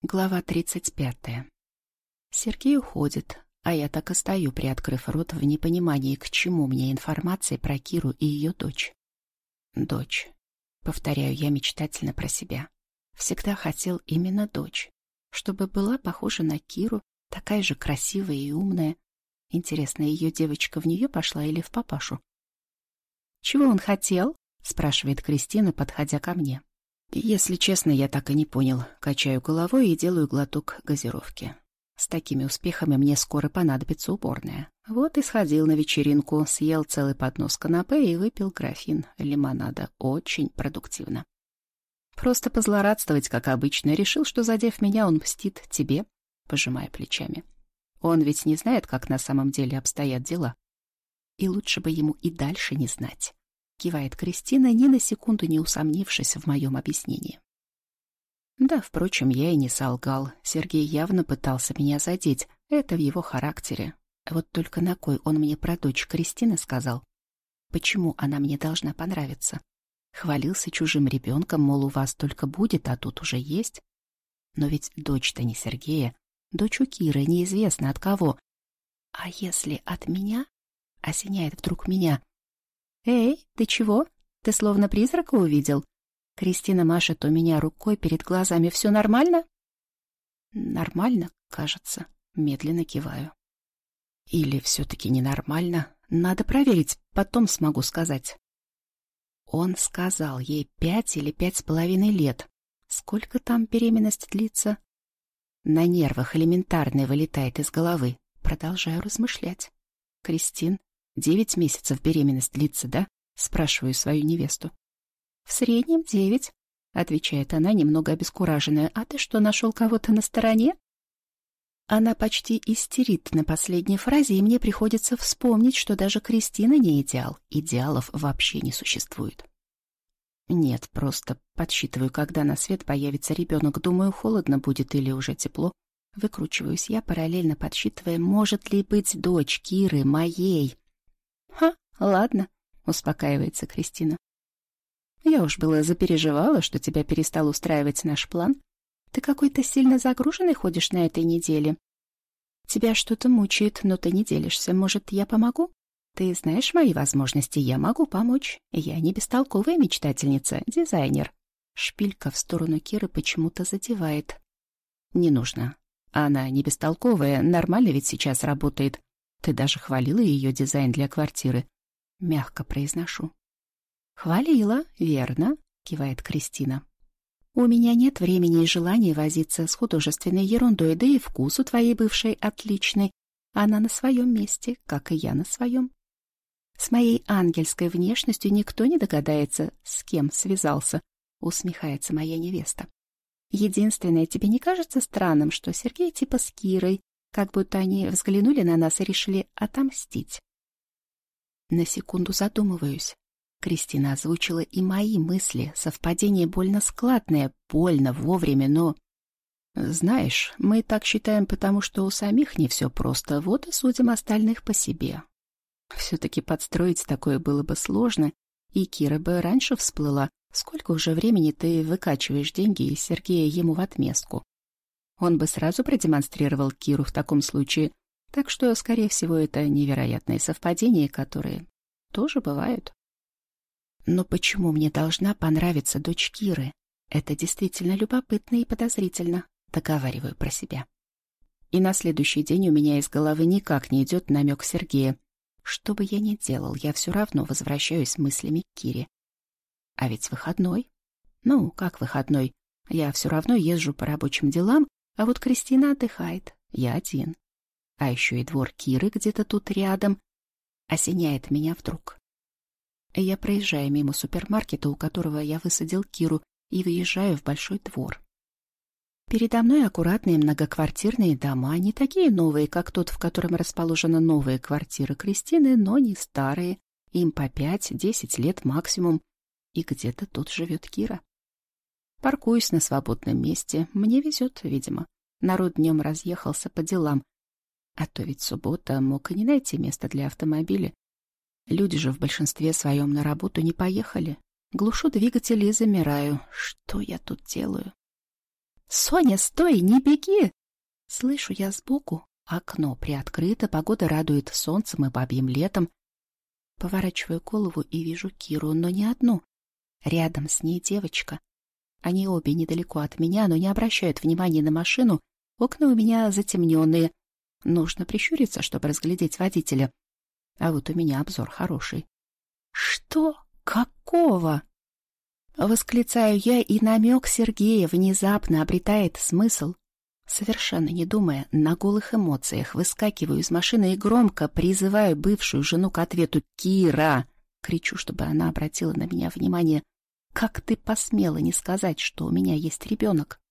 Глава 35. Сергей уходит, а я так и стою, приоткрыв рот в непонимании, к чему мне информация про Киру и ее дочь. Дочь. Повторяю я мечтательно про себя. Всегда хотел именно дочь, чтобы была похожа на Киру, такая же красивая и умная. Интересно, ее девочка в нее пошла или в папашу? «Чего он хотел?» — спрашивает Кристина, подходя ко мне. Если честно, я так и не понял. Качаю головой и делаю глоток газировки. С такими успехами мне скоро понадобится уборная. Вот и сходил на вечеринку, съел целый поднос канапе и выпил графин лимонада. Очень продуктивно. Просто позлорадствовать, как обычно. Решил, что, задев меня, он мстит тебе, пожимая плечами. Он ведь не знает, как на самом деле обстоят дела. И лучше бы ему и дальше не знать. Кивает Кристина, ни на секунду не усомнившись в моем объяснении. Да, впрочем, я и не солгал. Сергей явно пытался меня задеть. Это в его характере. Вот только на кой он мне про дочь Кристины сказал? Почему она мне должна понравиться? Хвалился чужим ребенком, мол, у вас только будет, а тут уже есть. Но ведь дочь-то не Сергея. Дочь у Киры, неизвестно от кого. А если от меня? Осеняет вдруг меня. «Эй, ты чего? Ты словно призрака увидел?» Кристина машет у меня рукой перед глазами. «Все нормально?» «Нормально, кажется». Медленно киваю. «Или все-таки ненормально? Надо проверить, потом смогу сказать». Он сказал ей 5 или 5,5 лет. Сколько там беременность длится? На нервах элементарное вылетает из головы. Продолжаю размышлять. «Кристин, 9 месяцев беременность длится, да?» Спрашиваю свою невесту. «В среднем 9», — отвечает она, немного обескураженная. «А ты что, нашел кого-то на стороне?» Она почти истерит на последней фразе, и мне приходится вспомнить, что даже Кристина не идеал. Идеалов вообще не существует. Нет, просто подсчитываю, когда на свет появится ребенок. Думаю, холодно будет или уже тепло. Выкручиваюсь я, параллельно подсчитывая, может ли быть дочь Киры моей. «Ха, ладно», — успокаивается Кристина. «Я уж было запереживала, что тебя перестал устраивать наш план. Ты какой-то сильно загруженный ходишь на этой неделе. Тебя что-то мучает, но ты не делишься. Может, я помогу? Ты знаешь мои возможности, я могу помочь. Я не бестолковая мечтательница, дизайнер». Шпилька в сторону Киры почему-то задевает. «Не нужно. Она не бестолковая, нормально ведь сейчас работает. Ты даже хвалила ее дизайн для квартиры». Мягко произношу. «Хвалила, верно», — кивает Кристина. «У меня нет времени и желания возиться с художественной ерундой, да и вкус у твоей бывшей отличный. Она на своем месте, как и я на своем. С моей ангельской внешностью никто не догадается, с кем связался», — усмехается моя невеста. «Единственное, тебе не кажется странным, что Сергей типа с Кирой, как будто они взглянули на нас и решили отомстить?» На секунду задумываюсь. Кристина озвучила и мои мысли. Совпадение больно складное, больно вовремя, но... Знаешь, мы так считаем, потому что у самих не все просто, вот и судим остальных по себе. Все-таки подстроить такое было бы сложно, и Кира бы раньше всплыла. Сколько уже времени ты выкачиваешь деньги из Сергея ему в отместку? Он бы сразу продемонстрировал Киру в таком случае, так что, скорее всего, это невероятные совпадения, которые тоже бывают. Но почему мне должна понравиться дочь Киры? Это действительно любопытно и подозрительно, договариваю про себя. И на следующий день у меня из головы никак не идет намек Сергея. Что бы я ни делал, я все равно возвращаюсь мыслями к Кире. А ведь выходной. Ну, как выходной? Я все равно езжу по рабочим делам, а вот Кристина отдыхает, я один. А еще и двор Киры где-то тут рядом. Осеняет меня вдруг. Я проезжаю мимо супермаркета, у которого я высадил Киру, и выезжаю в большой двор. Передо мной аккуратные многоквартирные дома, не такие новые, как тот, в котором расположена новая квартира Кристины, но не старые, им по 5-10 лет максимум, и где-то тут живет Кира. Паркуюсь на свободном месте, мне везет, видимо. Народ днем разъехался по делам, а то ведь суббота, мог и не найти места для автомобиля. Люди же в большинстве своем на работу не поехали. Глушу двигатель и замираю. Что я тут делаю? «Соня, стой, не беги!» Слышу я сбоку. Окно приоткрыто, погода радует солнцем и бабьим летом. Поворачиваю голову и вижу Киру, но не одну. Рядом с ней девочка. Они обе недалеко от меня, но не обращают внимания на машину. Окна у меня затемненные. Нужно прищуриться, чтобы разглядеть водителя. А вот у меня обзор хороший. «Что? Какого?» Восклицаю я, и намек Сергея внезапно обретает смысл. Совершенно не думая, на голых эмоциях выскакиваю из машины и громко призываю бывшую жену к ответу: «Кира!» Кричу, чтобы она обратила на меня внимание. «Как ты посмела не сказать, что у меня есть ребенок?»